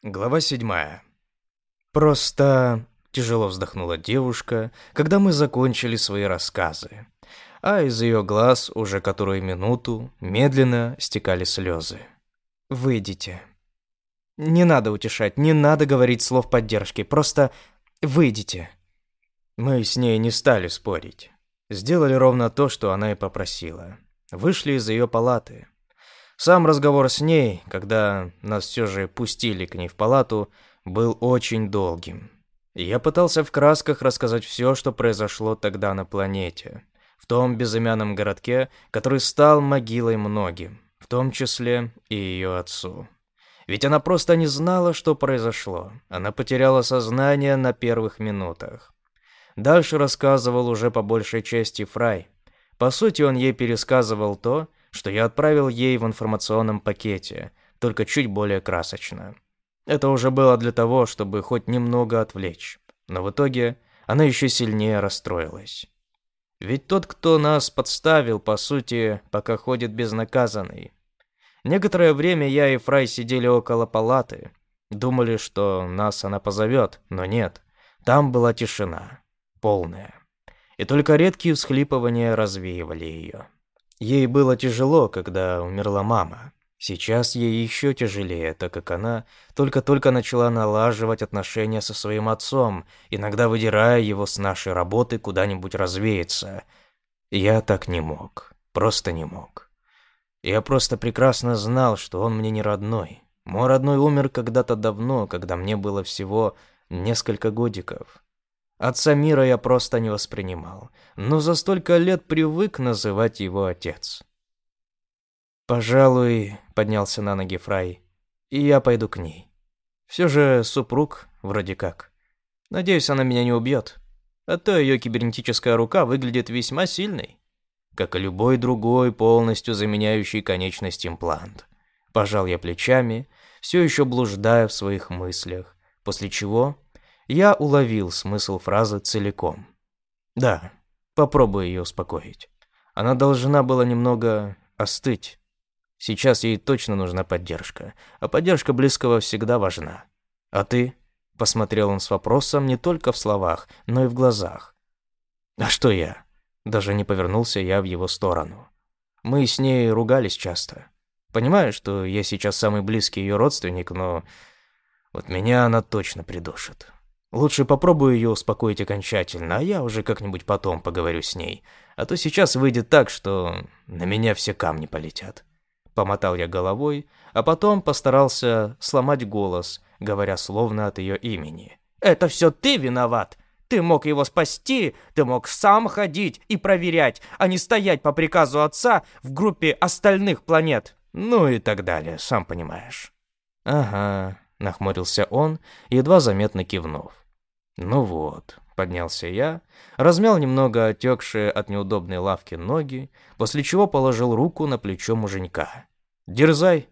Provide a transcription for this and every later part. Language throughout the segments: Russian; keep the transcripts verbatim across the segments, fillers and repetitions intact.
Глава седьмая. Просто тяжело вздохнула девушка, когда мы закончили свои рассказы, а из ее глаз уже которую минуту медленно стекали слезы. «Выйдите. Не надо утешать, не надо говорить слов поддержки, просто выйдите». Мы с ней не стали спорить. Сделали ровно то, что она и попросила. Вышли из ее палаты. Сам разговор с ней, когда нас все же пустили к ней в палату, был очень долгим. Я пытался в красках рассказать все, что произошло тогда на планете, в том безымянном городке, который стал могилой многим, в том числе и ее отцу. Ведь она просто не знала, что произошло. Она потеряла сознание на первых минутах. Дальше рассказывал уже по большей части Фрай. По сути, он ей пересказывал то, что я отправил ей в информационном пакете, только чуть более красочно. Это уже было для того, чтобы хоть немного отвлечь. Но в итоге она еще сильнее расстроилась. Ведь тот, кто нас подставил, по сути, пока ходит безнаказанный. Некоторое время я и Фрай сидели около палаты. Думали, что нас она позовет, но нет. Там была тишина. Полная. И только редкие всхлипывания развеивали ее. Ей было тяжело, когда умерла мама. Сейчас ей еще тяжелее, так как она только-только начала налаживать отношения со своим отцом, иногда выдирая его с нашей работы куда-нибудь развеяться. Я так не мог. Просто не мог. Я просто прекрасно знал, что он мне не родной. Мой родной умер когда-то давно, когда мне было всего несколько годиков. Отца мира я просто не воспринимал, но за столько лет привык называть его отец. «Пожалуй», — поднялся на ноги Фрай, — «и я пойду к ней. Все же супруг, вроде как. Надеюсь, она меня не убьет, а то ее кибернетическая рука выглядит весьма сильной, как и любой другой полностью заменяющий конечность имплант». Пожал я плечами, все еще блуждая в своих мыслях, после чего я уловил смысл фразы целиком. Да, попробую ее успокоить. Она должна была немного остыть. Сейчас ей точно нужна поддержка, а поддержка близкого всегда важна. А ты? Посмотрел он с вопросом не только в словах, но и в глазах. А что я? Даже не повернулся я в его сторону. Мы с ней ругались часто. Понимаю, что я сейчас самый близкий ее родственник, но вот меня она точно придушит. Лучше попробую ее успокоить окончательно, а я уже как-нибудь потом поговорю с ней. А то сейчас выйдет так, что на меня все камни полетят. Помотал я головой, а потом постарался сломать голос, говоря словно от ее имени. «Это все ты виноват! Ты мог его спасти, ты мог сам ходить и проверять, а не стоять по приказу отца в группе остальных планет!» Ну и так далее, сам понимаешь. «Ага», — нахмурился он, едва заметно кивнув. «Ну вот», — поднялся я, размял немного отекшие от неудобной лавки ноги, после чего положил руку на плечо муженька. «Дерзай.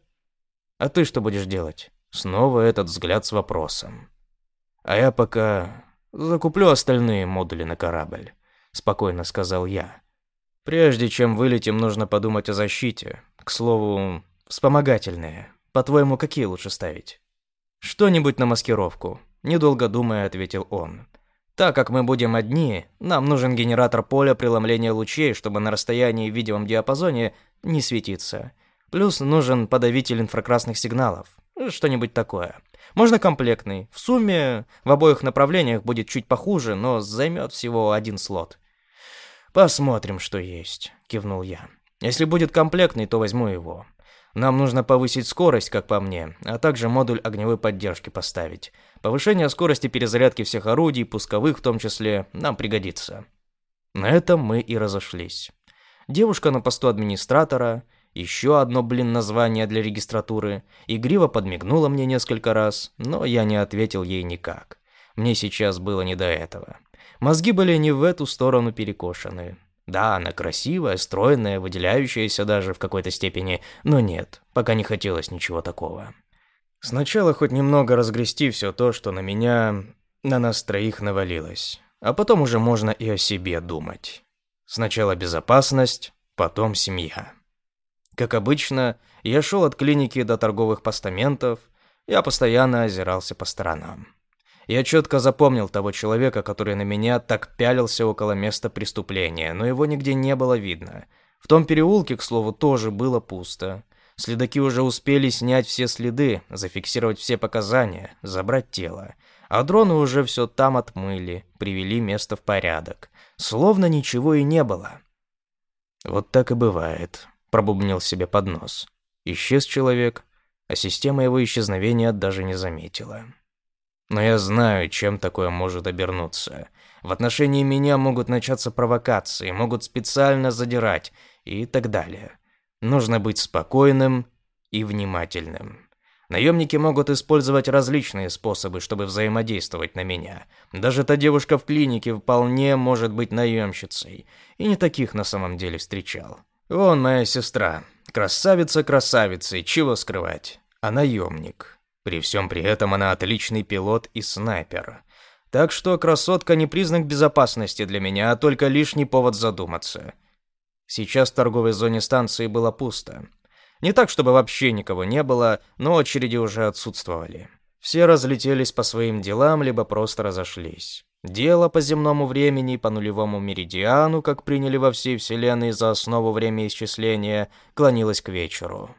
А ты что будешь делать?» Снова этот взгляд с вопросом. «А я пока закуплю остальные модули на корабль», — спокойно сказал я. «Прежде чем вылетим, нужно подумать о защите. К слову, вспомогательные. По-твоему, какие лучше ставить?» «Что-нибудь на маскировку», — недолго думая, ответил он. «Так как мы будем одни, нам нужен генератор поля преломления лучей, чтобы на расстоянии в видимом диапазоне не светиться. Плюс нужен подавитель инфракрасных сигналов. Что-нибудь такое. Можно комплектный. В сумме в обоих направлениях будет чуть похуже, но займет всего один слот». «Посмотрим, что есть», — кивнул я. «Если будет комплектный, то возьму его. Нам нужно повысить скорость, как по мне, а также модуль огневой поддержки поставить. Повышение скорости перезарядки всех орудий, пусковых в том числе, нам пригодится». На этом мы и разошлись. Девушка на посту администратора, еще одно, блин, название для регистратуры, игриво подмигнула мне несколько раз, но я не ответил ей никак. Мне сейчас было не до этого. Мозги были не в эту сторону перекошены. Да, она красивая, стройная, выделяющаяся даже в какой-то степени, но нет, пока не хотелось ничего такого. Сначала хоть немного разгрести все то, что на меня, на нас троих навалилось, а потом уже можно и о себе думать. Сначала безопасность, потом семья. Как обычно, я шел от клиники до торговых постаментов, Я постоянно озирался по сторонам. Я четко запомнил того человека, который на меня так пялился около места преступления, но его нигде не было видно. В том переулке, к слову, тоже было пусто. Следаки уже успели снять все следы, зафиксировать все показания, забрать тело. А дроны уже все там отмыли, привели место в порядок. Словно ничего и не было. «Вот так и бывает», — пробубнил себе под нос. Исчез человек, а система его исчезновения даже не заметила. Но я знаю, чем такое может обернуться. В отношении меня могут начаться провокации, могут специально задирать и так далее. Нужно быть спокойным и внимательным. Наемники могут использовать различные способы, чтобы взаимодействовать на меня. Даже та девушка в клинике вполне может быть наемщицей. И не таких на самом деле встречал. Вон моя сестра. Красавица красавицей, чего скрывать. А наемник. При всем при этом она отличный пилот и снайпер. Так что красотка не признак безопасности для меня, а только лишний повод задуматься. Сейчас в торговой зоне станции было пусто. Не так, чтобы вообще никого не было, но очереди уже отсутствовали. Все разлетелись по своим делам, либо просто разошлись. Дело по земному времени, по нулевому меридиану, как приняли во всей вселенной за основу времяисчисления, клонилось к вечеру.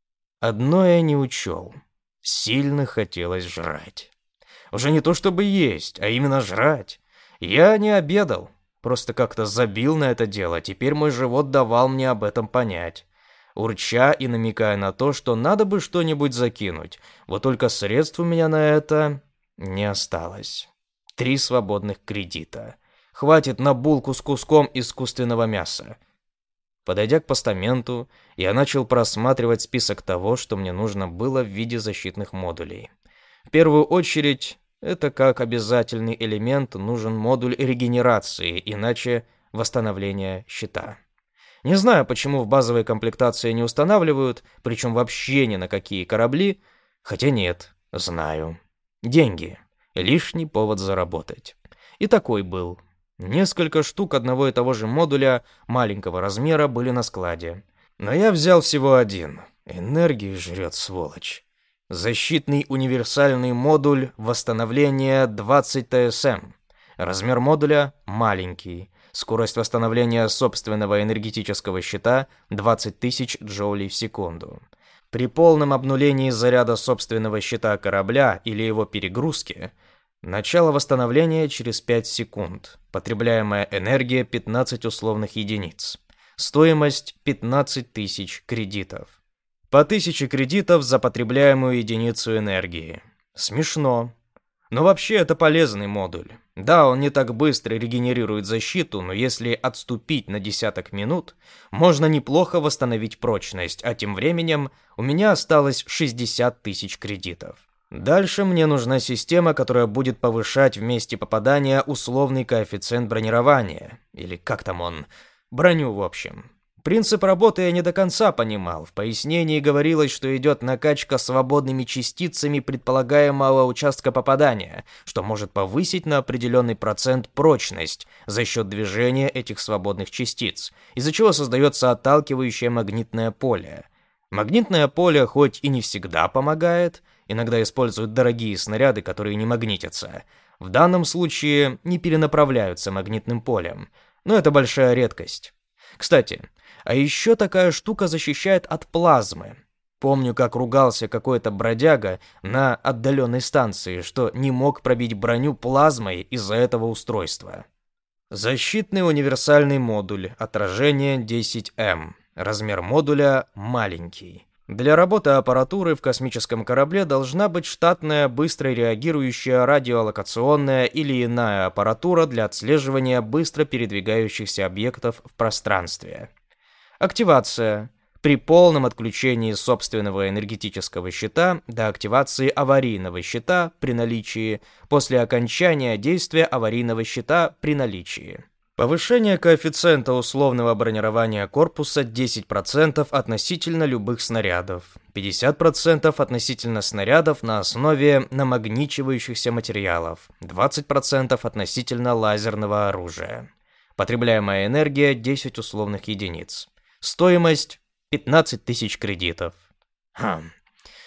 Одно я не учел. Сильно хотелось жрать. Уже не то чтобы есть, а именно жрать. Я не обедал. Просто как-то забил на это дело, теперь мой живот давал мне об этом понять. Урча и намекая на то, что надо бы что-нибудь закинуть. Вот только средств у меня на это не осталось. Три свободных кредита. Хватит на булку с куском искусственного мяса. Подойдя к постаменту, я начал просматривать список того, что мне нужно было в виде защитных модулей. В первую очередь, это как обязательный элемент нужен модуль регенерации, иначе восстановление щита. Не знаю, почему в базовой комплектации не устанавливают, причем вообще ни на какие корабли, хотя нет, знаю. Деньги. Лишний повод заработать. И такой был. Несколько штук одного и того же модуля маленького размера были на складе. Но я взял всего один. Энергии жрет, сволочь. Защитный универсальный модуль восстановления двадцать тэ эс эм. Размер модуля маленький. Скорость восстановления собственного энергетического щита двадцать тысяч джоулей в секунду. При полном обнулении заряда собственного щита корабля или его перегрузке начало восстановления через пять секунд. Потребляемая энергия пятнадцать условных единиц. Стоимость пятнадцать тысяч кредитов. По тысяче кредитов за потребляемую единицу энергии. Смешно. Но вообще это полезный модуль. Да, он не так быстро регенерирует защиту, но если отступить на десяток минут, можно неплохо восстановить прочность, а тем временем у меня осталось шестьдесят тысяч кредитов. Дальше мне нужна система, которая будет повышать в месте попадания условный коэффициент бронирования. Или как там он? Броню, в общем. Принцип работы я не до конца понимал. В пояснении говорилось, что идет накачка свободными частицами предполагаемого участка попадания, что может повысить на определенный процент прочность за счет движения этих свободных частиц, из-за чего создается отталкивающее магнитное поле. Магнитное поле хоть и не всегда помогает, иногда используют дорогие снаряды, которые не магнитятся. В данном случае не перенаправляются магнитным полем, но это большая редкость. Кстати, а еще такая штука защищает от плазмы. Помню, как ругался какой-то бродяга на отдаленной станции, что не мог пробить броню плазмой из-за этого устройства. Защитный универсальный модуль, отражение десять эм. Размер модуля маленький. Для работы аппаратуры в космическом корабле должна быть штатная, быстро реагирующая радиолокационная или иная аппаратура для отслеживания быстро передвигающихся объектов в пространстве. Активация. При полном отключении собственного энергетического щита до активации аварийного щита при наличии, после окончания действия аварийного щита при наличии. Повышение коэффициента условного бронирования корпуса десять процентов относительно любых снарядов, пятьдесят процентов относительно снарядов на основе намагничивающихся материалов, двадцать процентов относительно лазерного оружия. Потребляемая энергия десять условных единиц. Стоимость пятнадцать тысяч кредитов. Хм.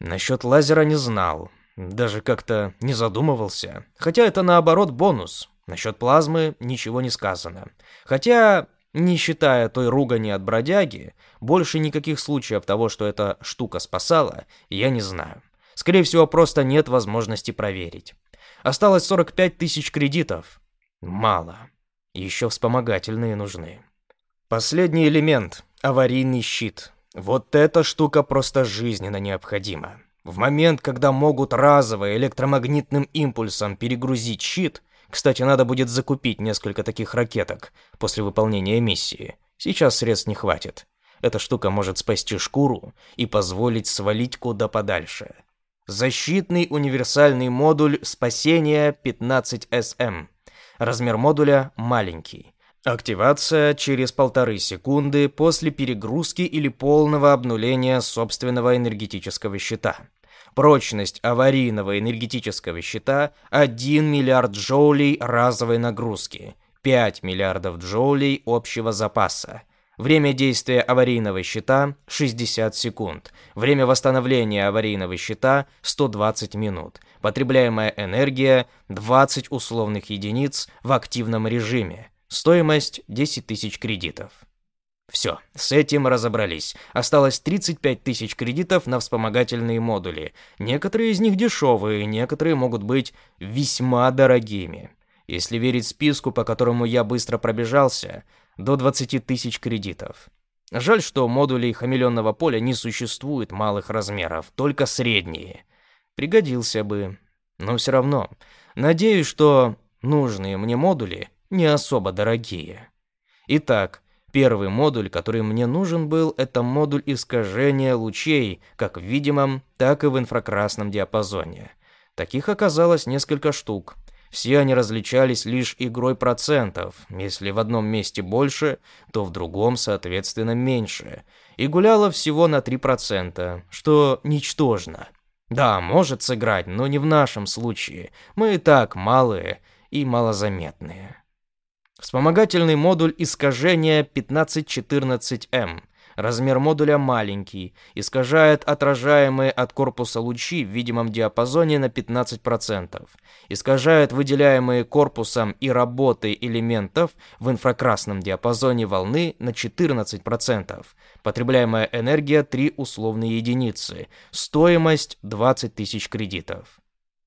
Насчет лазера не знал, даже как-то не задумывался. Хотя это наоборот бонус. Насчет плазмы ничего не сказано. Хотя, не считая той ругани от бродяги, больше никаких случаев того, что эта штука спасала, я не знаю. Скорее всего, просто нет возможности проверить. Осталось сорок пять тысяч кредитов. Мало. Еще вспомогательные нужны. Последний элемент – аварийный щит. Вот эта штука просто жизненно необходима. В момент, когда могут разово электромагнитным импульсом перегрузить щит, кстати, надо будет закупить несколько таких ракеток после выполнения миссии. Сейчас средств не хватит. Эта штука может спасти шкуру и позволить свалить куда подальше. Защитный универсальный модуль спасения пятнадцать эс эм. Размер модуля маленький. Активация через полторы секунды после перегрузки или полного обнуления собственного энергетического щита. Прочность аварийного энергетического щита – один миллиард джоулей разовой нагрузки, пять миллиардов джоулей общего запаса. Время действия аварийного щита – шестьдесят секунд. Время восстановления аварийного щита – сто двадцать минут. Потребляемая энергия – двадцать условных единиц в активном режиме. Стоимость – десять тысяч кредитов. Все, с этим разобрались. Осталось тридцать пять тысяч кредитов на вспомогательные модули. Некоторые из них дешевые, некоторые могут быть весьма дорогими. Если верить списку, по которому я быстро пробежался, до двадцать тысяч кредитов. Жаль, что модулей хамелеонного поля не существует малых размеров, только средние. Пригодился бы, но все равно. Надеюсь, что нужные мне модули не особо дорогие. Итак, первый модуль, который мне нужен был, это модуль искажения лучей, как в видимом, так и в инфракрасном диапазоне. Таких оказалось несколько штук. Все они различались лишь игрой процентов. Если в одном месте больше, то в другом, соответственно, меньше. И гуляло всего на три процента, что ничтожно. Да, может сыграть, но не в нашем случае. Мы и так малые и малозаметные. Вспомогательный модуль искажения пятнадцать четырнадцать эм. Размер модуля маленький, искажает отражаемые от корпуса лучи в видимом диапазоне на пятнадцать процентов. Искажает выделяемые корпусом и работой элементов в инфракрасном диапазоне волны на четырнадцать процентов. Потребляемая энергия три условные единицы. Стоимость двадцать тысяч кредитов.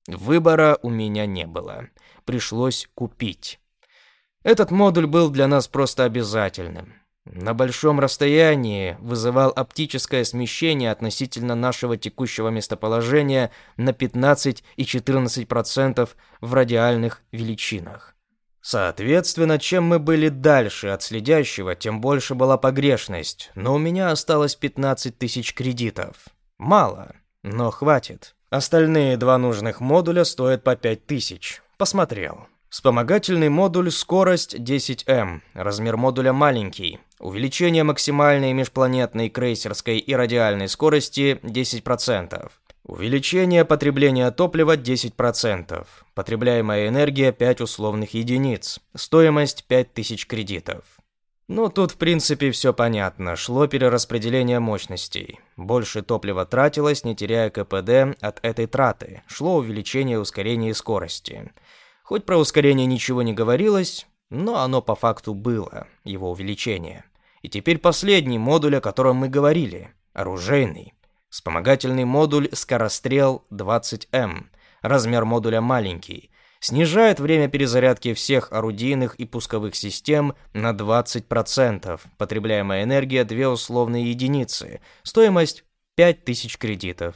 Выбора у меня не было. Пришлось купить. Этот модуль был для нас просто обязательным. На большом расстоянии вызывал оптическое смещение относительно нашего текущего местоположения на пятнадцать и четырнадцать процентов в радиальных величинах. Соответственно, чем мы были дальше от следящего, тем больше была погрешность, но у меня осталось пятнадцать тысяч кредитов. Мало, но хватит. Остальные два нужных модуля стоят по пять тысяч. Посмотрел. Вспомогательный модуль скорость десять эм, размер модуля маленький, увеличение максимальной межпланетной крейсерской и радиальной скорости десять процентов, увеличение потребления топлива десять процентов, потребляемая энергия пять условных единиц, стоимость пять тысяч кредитов. Ну, тут в принципе все понятно, шло перераспределение мощностей. Больше топлива тратилось, не теряя КПД от этой траты, шло увеличение ускорения и скорости. Хоть про ускорение ничего не говорилось, но оно по факту было, его увеличение. И теперь последний модуль, о котором мы говорили, оружейный. Вспомогательный модуль скорострел двадцать эм, размер модуля маленький, снижает время перезарядки всех орудийных и пусковых систем на двадцать процентов, потребляемая энергия две условные единицы, стоимость пять тысяч кредитов.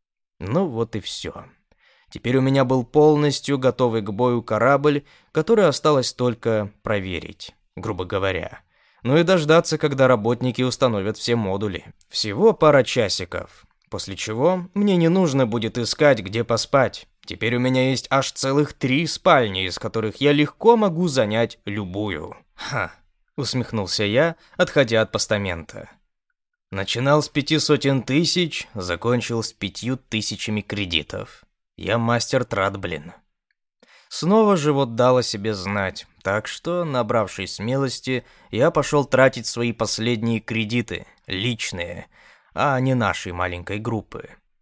Ну вот и все. Теперь у меня был полностью готовый к бою корабль, который осталось только проверить, грубо говоря. Ну и дождаться, когда работники установят все модули. Всего пара часиков. После чего мне не нужно будет искать, где поспать. Теперь у меня есть аж целых три спальни, из которых я легко могу занять любую. Ха, усмехнулся я, отходя от постамента. Начинал с пяти сотен тысяч, закончил с пятью тысячами кредитов. Я мастер трат, блин. Снова живот дал о себе знать, так что, набравшись смелости, я пошел тратить свои последние кредиты, личные, а не нашей маленькой группы.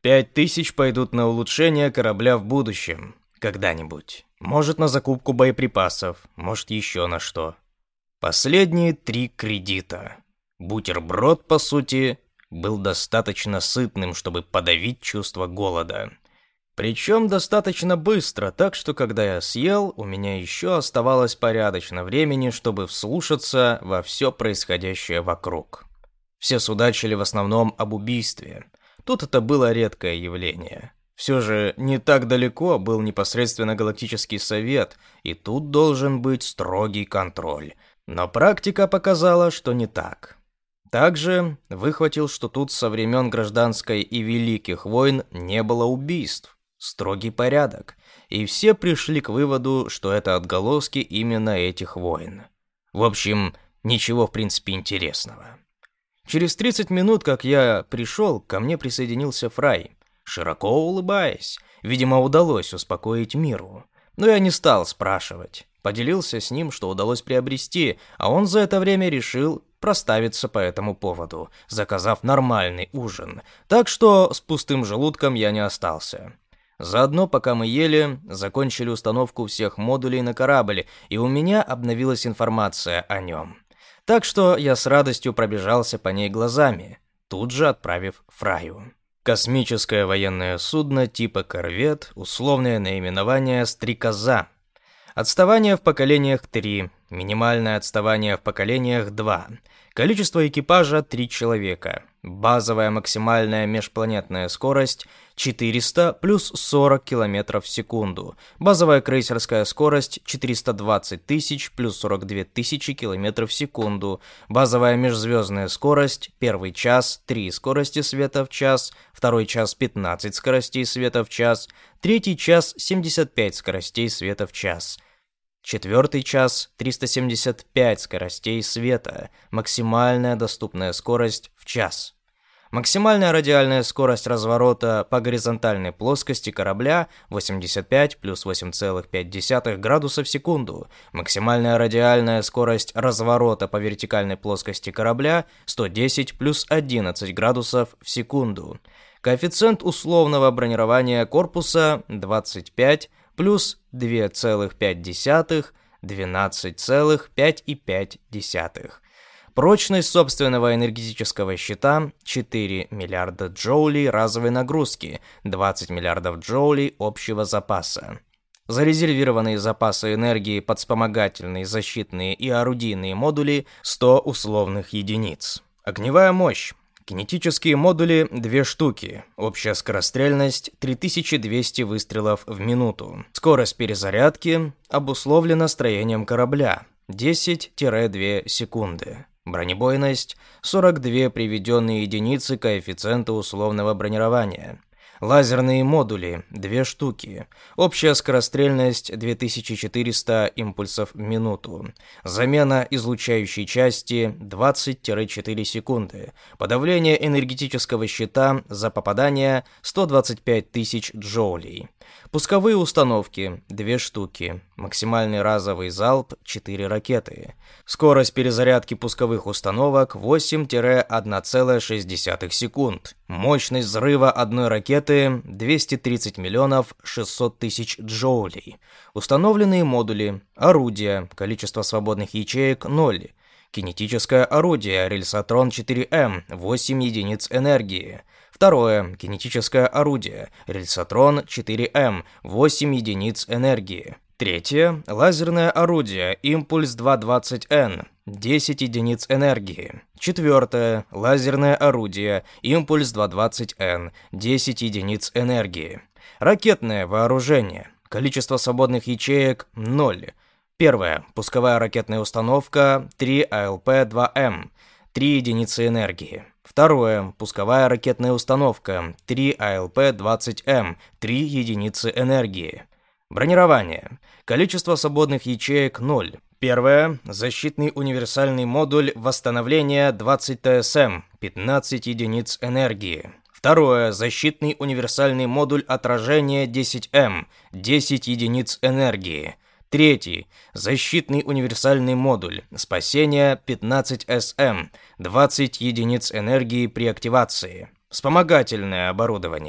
Пять тысяч пойдут на улучшение корабля в будущем. Когда-нибудь. Может, на закупку боеприпасов, может, еще на что. Последние три кредита. Бутерброд, по сути, был достаточно сытным, чтобы подавить чувство голода. Причем достаточно быстро, так что когда я съел, у меня еще оставалось порядочно времени, чтобы вслушаться во все происходящее вокруг. Все судачили в основном об убийстве. Тут это было редкое явление. Все же не так далеко был непосредственно Галактический Совет, и тут должен быть строгий контроль. Но практика показала, что не так. Также выхватил, что тут со времен Гражданской и Великих войн не было убийств. Строгий порядок. И все пришли к выводу, что это отголоски именно этих войн. В общем, ничего в принципе интересного. Через тридцать минут, как я пришел, ко мне присоединился Фрай, широко улыбаясь. Видимо, удалось успокоить Миру. Но я не стал спрашивать. Поделился с ним, что удалось приобрести, а он за это время решил проставиться по этому поводу, заказав нормальный ужин. Так что с пустым желудком я не остался. Заодно, пока мы ели, закончили установку всех модулей на корабль, и у меня обновилась информация о нем. Так что я с радостью пробежался по ней глазами, тут же отправив Фраю. Космическое военное судно типа корвет, условное наименование «Стрекоза». Отставание в поколениях три, минимальное отставание в поколениях два. Количество экипажа три человека. Базовая максимальная межпланетная скорость четыреста плюс сорок километров в секунду. Базовая крейсерская скорость четыреста двадцать тысяч плюс сорок две тысячи километров в секунду. Базовая межзвездная скорость первый час три скорости света в час, второй час пятнадцать скоростей света в час, третий час семьдесят пять скоростей света в час. Четвертый час триста семьдесят пять скоростей света, максимальная доступная скорость в час. Максимальная радиальная скорость разворота по горизонтальной плоскости корабля восемьдесят пять плюс восемь целых пять десятых градуса в секунду. Максимальная радиальная скорость разворота по вертикальной плоскости корабля сто десять плюс одиннадцать градусов в секунду. Коэффициент условного бронирования корпуса двадцать пять плюс два целых пять десятых, двенадцать целых пять десятых. Прочность собственного энергетического щита четыре миллиарда джоулей разовой нагрузки, двадцать миллиардов джоулей общего запаса. Зарезервированные запасы энергии под вспомогательные, защитные и орудийные модули сто условных единиц. Огневая мощь. Кинетические модули две штуки. Общая скорострельность три тысячи двести выстрелов в минуту. Скорость перезарядки обусловлена строением корабля десять-две секунды. Бронебойность сорок две приведенные единицы коэффициента условного бронирования. Лазерные модули две штуки. Общая скорострельность две тысячи четыреста импульсов в минуту. Замена излучающей части двадцать-четыре секунды. Подавление энергетического щита за попадание сто двадцать пять тысяч джоулей. Пусковые установки две штуки. Максимальный разовый залп четыре ракеты. Скорость перезарядки пусковых установок восемь-одна целая шесть десятых секунд. Мощность взрыва одной ракеты двести тридцать миллионов шестьсот тысяч джоулей. Установленные модули. Орудия. Количество свободных ячеек ноль. Кинетическое орудие Рельсотрон четыре эм восемь единиц энергии. Второе. Кинетическое орудие Рельсотрон четыре эм восемь единиц энергии. Третье. Лазерное орудие Импульс двести двадцать эн десять единиц энергии. Четвертое. Лазерное орудие Импульс двести двадцать эн десять единиц энергии. Ракетное вооружение. Количество свободных ячеек ноль. Первое. Пусковая ракетная установка три а эл пэ два эм три единицы энергии. Второе. Пусковая ракетная установка три а эл пэ двадцать эм три единицы энергии. Бронирование. Количество свободных ячеек ноль. Первое. Защитный универсальный модуль восстановления двадцать тэ эс эм пятнадцать единиц энергии. Второе. Защитный универсальный модуль отражения десять эм десять единиц энергии. Третий. Защитный универсальный модуль спасения пятнадцать эс эм двадцать единиц энергии при активации. Вспомогательное оборудование.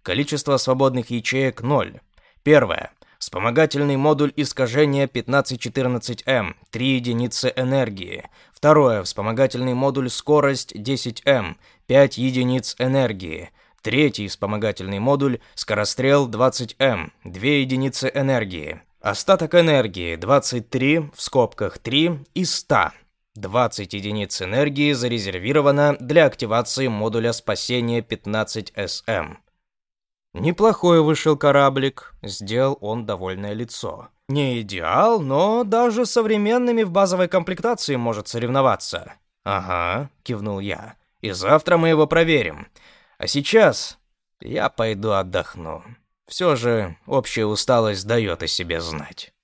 Количество свободных ячеек – ноль. Первое. Вспомогательный модуль искажения пятнадцать четырнадцать эм, три единицы энергии. Второе. Вспомогательный модуль скорость десять эм, пять единиц энергии. Третий вспомогательный модуль скорострел двадцать эм, две единицы энергии. Остаток энергии двадцать три, в скобках три, из ста. двадцать единиц энергии зарезервировано для активации модуля спасения пятнадцать эс эм. «Неплохой вышел кораблик», — сделал он довольное лицо. «Не идеал, но даже с современными в базовой комплектации может соревноваться». «Ага», — кивнул я. «И завтра мы его проверим. А сейчас я пойду отдохну. Все же общая усталость дает о себе знать».